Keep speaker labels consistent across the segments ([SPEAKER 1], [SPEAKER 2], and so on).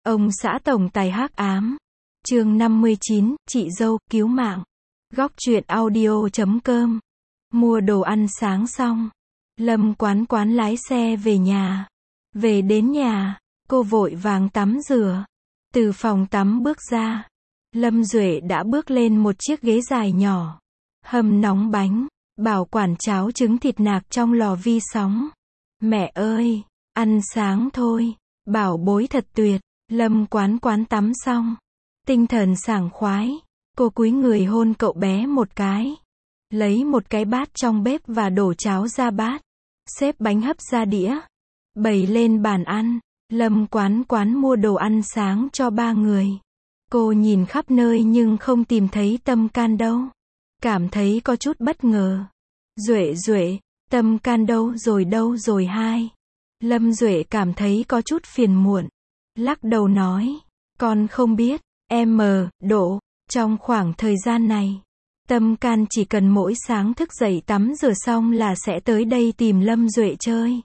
[SPEAKER 1] Ông xã tổng tài hắc ám. Chương 59, chị dâu, cứu mạng. Góc truyện audio.com. Mua đồ ăn sáng xong, Lâm Quán Quán lái xe về nhà. Về đến nhà, cô vội vàng tắm rửa. Từ phòng tắm bước ra, Lâm Duệ đã bước lên một chiếc ghế dài nhỏ, hầm nóng bánh, bảo quản cháo trứng thịt nạc trong lò vi sóng. Mẹ ơi, ăn sáng thôi, bảo bối thật tuyệt. Lâm Quán Quán tắm xong, tinh thần sảng khoái, cô cúi người hôn cậu bé một cái, lấy một cái bát trong bếp và đổ cháo ra bát, xếp bánh hấp ra đĩa, bày lên bàn ăn. Lâm Quán Quán mua đồ ăn sáng cho 3 người. Cô nhìn khắp nơi nhưng không tìm thấy Tâm Can đâu. Cảm thấy có chút bất ngờ. Duệ Duệ, Tâm Can đâu rồi hai? Lâm Duệ cảm thấy có chút phiền muộn, lắc đầu nói, con không biết, Độ, trong khoảng thời gian này, Tâm Can chỉ cần mỗi sáng thức dậy tắm rửa xong là sẽ tới đây tìm Lâm Duệ chơi.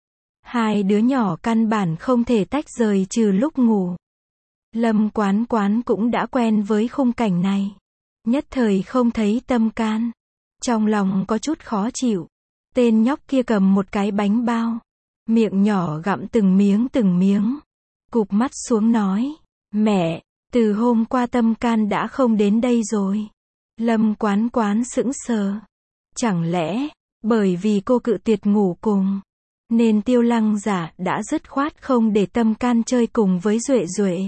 [SPEAKER 1] Hai đứa nhỏ căn bản không thể tách rời trừ lúc ngủ. Lâm Quán Quán cũng đã quen với khung cảnh này. Nhất thời không thấy Tâm Can, trong lòng có chút khó chịu. Tên nhóc kia cầm một cái bánh bao, miệng nhỏ gặm từng miếng, cụp mắt xuống nói, mẹ, từ hôm qua Tâm Can đã không đến đây rồi. Lâm Quán Quán sững sờ. Chẳng lẽ, bởi vì cô cự tuyệt ngủ cùng, nên Tiêu Lăng Giả đã dứt khoát không để Tâm Can chơi cùng với Duệ Duệ.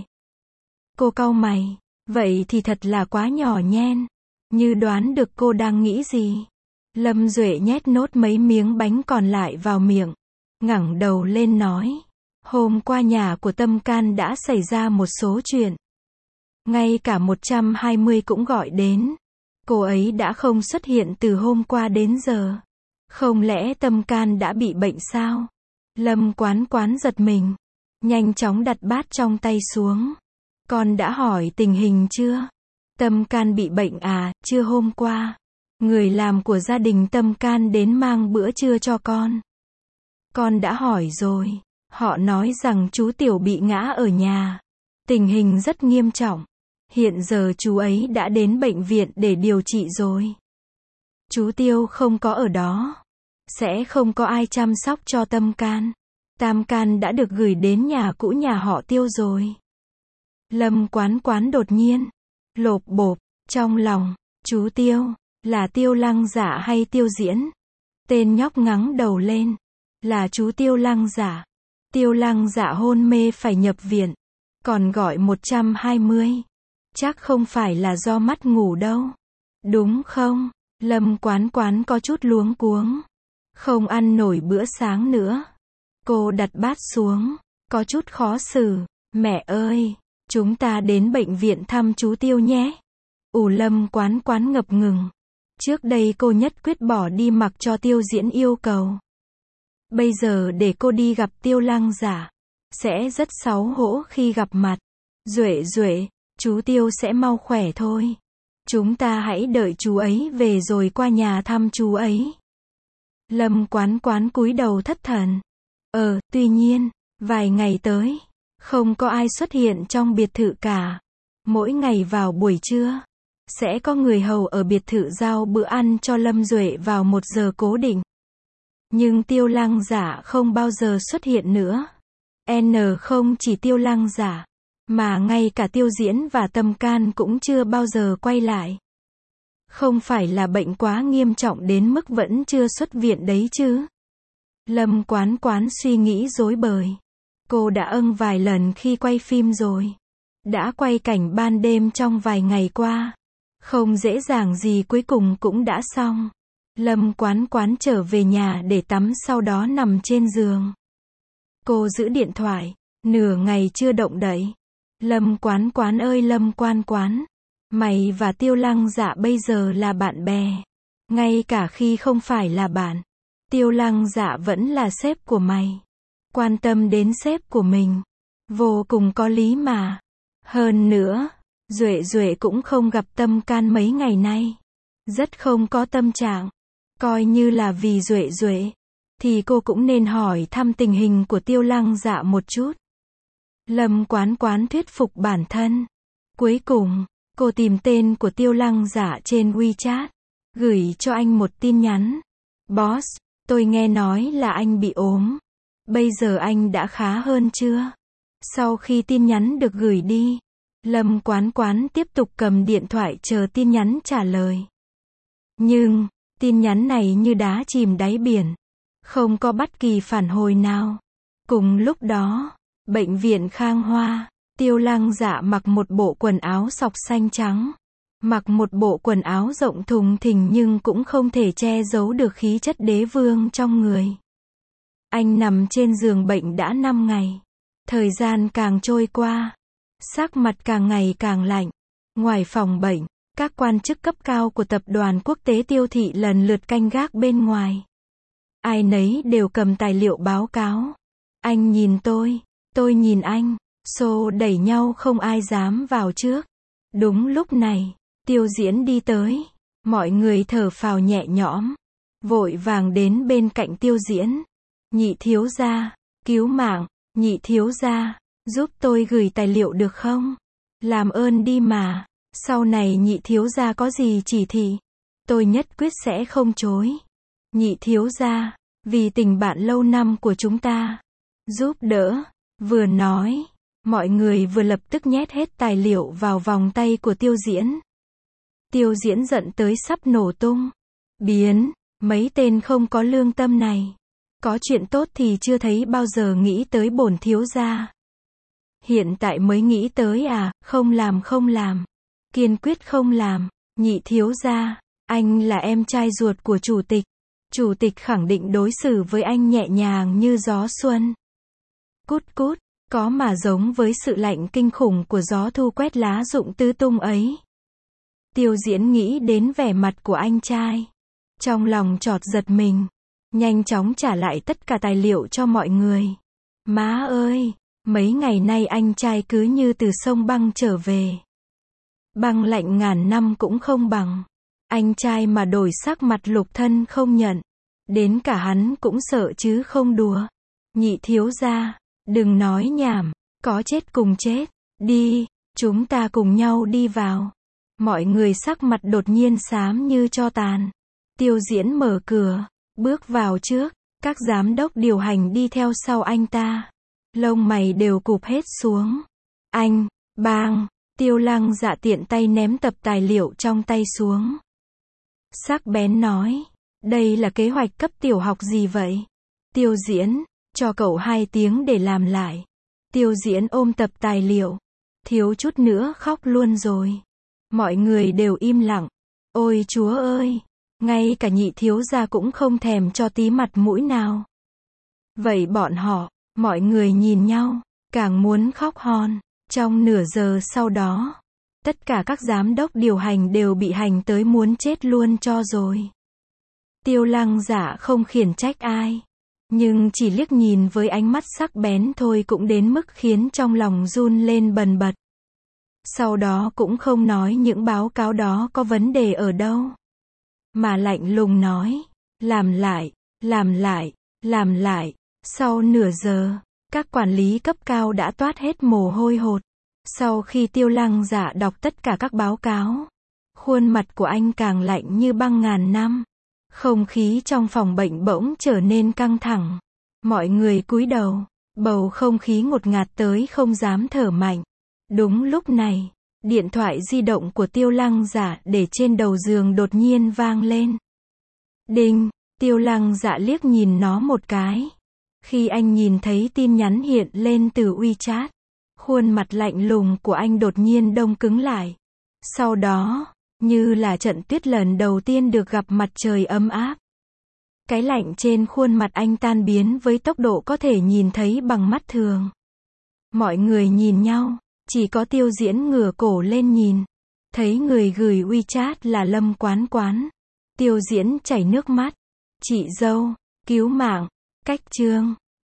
[SPEAKER 1] Cô cau mày, vậy thì thật là quá nhỏ nhen. Như đoán được cô đang nghĩ gì. Lâm Duệ nhét nốt mấy miếng bánh còn lại vào miệng, ngẩng đầu lên nói, hôm qua nhà của Tâm Can đã xảy ra một số chuyện. Ngay cả 120 cũng gọi đến. Cô ấy đã không xuất hiện từ hôm qua đến giờ. Không lẽ Tâm Can đã bị bệnh sao? Lâm Quán Quán giật mình, nhanh chóng đặt bát trong tay xuống. Con đã hỏi tình hình chưa? Tâm Can bị bệnh à? Chưa, hôm qua, người làm của gia đình Tâm Can đến mang bữa trưa cho con. Con đã hỏi rồi. Họ nói rằng chú Tiểu bị ngã ở nhà. Tình hình rất nghiêm trọng. Hiện giờ chú ấy đã đến bệnh viện để điều trị rồi. Chú Tiêu không có ở đó. Sẽ không có ai chăm sóc cho Tâm Can. Tam Can đã được gửi đến nhà cũ nhà họ Tiêu rồi. Lâm Quán Quán đột nhiên lộp bộp trong lòng. Chú Tiêu, là Tiêu Lăng Giả hay Tiêu Diễn? Tên nhóc ngẩng đầu lên. Là chú Tiêu Lăng Giả. Tiêu Lăng Giả hôn mê phải nhập viện. Còn gọi 120. Chắc không phải là do mất ngủ đâu. Đúng không? Lâm Quán Quán có chút luống cuống. Không ăn nổi bữa sáng nữa. Cô đặt bát xuống, có chút khó xử. Mẹ ơi, chúng ta đến bệnh viện thăm chú Tiêu nhé. Lâm Quán Quán ngập ngừng. Trước đây cô nhất quyết bỏ đi mặc cho Tiêu Diễn yêu cầu. Bây giờ để cô đi gặp Tiêu Lăng Giả, sẽ rất xấu hổ khi gặp mặt. Duệ Duệ, chú Tiêu sẽ mau khỏe thôi. Chúng ta hãy đợi chú ấy về rồi qua nhà thăm chú ấy. Lâm Quán Quán cúi đầu thất thần. Tuy nhiên, vài ngày tới, không có ai xuất hiện trong biệt thự cả. Mỗi ngày vào buổi trưa, sẽ có người hầu ở biệt thự giao bữa ăn cho Lâm Duệ vào 1 giờ cố định. Nhưng Tiêu Lăng Giả không bao giờ xuất hiện nữa. Không chỉ Tiêu Lăng Giả, mà ngay cả Tiêu Diễn và Tâm Can cũng chưa bao giờ quay lại. Không phải là bệnh quá nghiêm trọng đến mức vẫn chưa xuất viện đấy chứ? Lâm Quán Quán suy nghĩ rối bời. Cô đã vài lần khi quay phim rồi. Đã quay cảnh ban đêm trong vài ngày qua. Không dễ dàng gì, cuối cùng cũng đã xong. Lâm Quán Quán trở về nhà để tắm, sau đó nằm trên giường. Cô giữ điện thoại, nửa ngày chưa động đậy. Lâm Quán Quán ơi Lâm Quán Quán, mày và Tiêu Lăng Giả bây giờ là bạn bè. Ngay cả khi không phải là bạn, Tiêu Lăng Giả vẫn là sếp của mày. Quan tâm đến sếp của mình, vô cùng có lý mà. Hơn nữa, Duệ Duệ cũng không gặp Tâm Can mấy ngày nay. Rất không có tâm trạng. Coi như là vì Duệ Duệ, thì cô cũng nên hỏi thăm tình hình của Tiêu Lăng Giả một chút. Lâm Quán Quán thuyết phục bản thân. Cuối cùng, cô tìm tên của Tiêu Lăng Dạ trên WeChat, gửi cho anh một tin nhắn. Boss, tôi nghe nói là anh bị ốm. Bây giờ anh đã khá hơn chưa? Sau khi tin nhắn được gửi đi, Lâm Quán Quán tiếp tục cầm điện thoại chờ tin nhắn trả lời. Nhưng, tin nhắn này như đá chìm đáy biển. Không có bất kỳ phản hồi nào. Cùng lúc đó, bệnh viện Khang Hoa, Tiêu Lăng Dạ mặc một bộ quần áo sọc xanh trắng. Mặc một bộ quần áo rộng thùng thình nhưng cũng không thể che giấu được khí chất đế vương trong người. Anh nằm trên giường bệnh đã 5 ngày. Thời gian càng trôi qua, sắc mặt càng ngày càng lạnh. Ngoài phòng bệnh, các quan chức cấp cao của tập đoàn quốc tế Tiêu Thị lần lượt canh gác bên ngoài. Ai nấy đều cầm tài liệu báo cáo. Anh nhìn tôi nhìn anh, xô đẩy nhau không ai dám vào trước. Đúng lúc này, Tiêu Diễn đi tới. Mọi người thở phào nhẹ nhõm, vội vàng đến bên cạnh Tiêu Diễn. Nhị thiếu gia, cứu mạng, nhị thiếu gia, giúp tôi gửi tài liệu được không? Làm ơn đi mà, sau này nhị thiếu gia có gì chỉ thị, tôi nhất quyết sẽ không chối. Nhị thiếu gia, vì tình bạn lâu năm của chúng ta, giúp đỡ. Vừa nói, mọi người vừa lập tức nhét hết tài liệu vào vòng tay của Tiêu Diễn. Tiêu Diễn giận tới sắp nổ tung. Biến, mấy tên không có lương tâm này. Có chuyện tốt thì chưa thấy bao giờ nghĩ tới bổn thiếu gia. Hiện tại mới nghĩ tới à, không làm. Kiên quyết không làm. Nhị thiếu gia, anh là em trai ruột của chủ tịch. Chủ tịch khẳng định đối xử với anh nhẹ nhàng như gió xuân. Cút cút, có mà giống với sự lạnh kinh khủng của gió thu quét lá rụng tứ tung ấy. Tiêu Diễn nghĩ đến vẻ mặt của anh trai. Trong lòng chợt giật mình. Nhanh chóng trả lại tất cả tài liệu cho mọi người. Má ơi, mấy ngày nay anh trai cứ như từ sông băng trở về. Băng lạnh ngàn năm cũng không bằng. Anh trai mà đổi sắc mặt Lục Thân không nhận. Đến cả hắn cũng sợ chứ không đùa. Nhị thiếu gia, đừng nói nhảm, có chết cùng chết. Đi, chúng ta cùng nhau đi vào. Mọi người sắc mặt đột nhiên xám như tro tàn. Tiêu Diễn mở cửa, bước vào trước, các giám đốc điều hành đi theo sau anh ta. Lông mày đều cụp hết xuống. Anh, bang, Tiêu Lăng Dạ tiện tay ném tập tài liệu trong tay xuống. Sắc bén nói, đây là kế hoạch cấp tiểu học gì vậy? Tiêu Diễn, cho cậu 2 tiếng để làm lại. Tiêu Diễn ôm tập tài liệu, thiếu chút nữa khóc luôn rồi. Mọi người đều im lặng. Ôi chúa ơi, ngay cả nhị thiếu gia cũng không thèm cho tí mặt mũi nào. Vậy bọn họ, mọi người nhìn nhau, càng muốn khóc hon. Trong nửa giờ sau đó, tất cả các giám đốc điều hành đều bị hành tới muốn chết luôn cho rồi. Tiêu Lăng Dạ không khiển trách ai, nhưng chỉ liếc nhìn với ánh mắt sắc bén thôi cũng đến mức khiến trong lòng run lên bần bật. Sau đó cũng không nói những báo cáo đó có vấn đề ở đâu, mà lạnh lùng nói, làm lại. Sau nửa giờ, các quản lý cấp cao đã toát hết mồ hôi hột. Sau khi Tiêu Lăng Dạ đọc tất cả các báo cáo, khuôn mặt của anh càng lạnh như băng ngàn năm. Không khí trong phòng bệnh bỗng trở nên căng thẳng. Mọi người cúi đầu, bầu không khí ngột ngạt tới không dám thở mạnh. Đúng lúc này, điện thoại di động của Tiêu Lăng Dạ để trên đầu giường đột nhiên vang lên. Đinh, Tiêu Lăng Dạ liếc nhìn nó một cái. Khi anh nhìn thấy tin nhắn hiện lên từ WeChat, khuôn mặt lạnh lùng của anh đột nhiên đông cứng lại. Sau đó, như là trận tuyết lần đầu tiên được gặp mặt trời ấm áp. Cái lạnh trên khuôn mặt anh tan biến với tốc độ có thể nhìn thấy bằng mắt thường. Mọi người nhìn nhau, chỉ có Tiêu Diễn ngửa cổ lên nhìn. Thấy người gửi WeChat là Lâm Quán Quán. Tiêu Diễn chảy nước mắt. Chị dâu, cứu mạng, cách chương.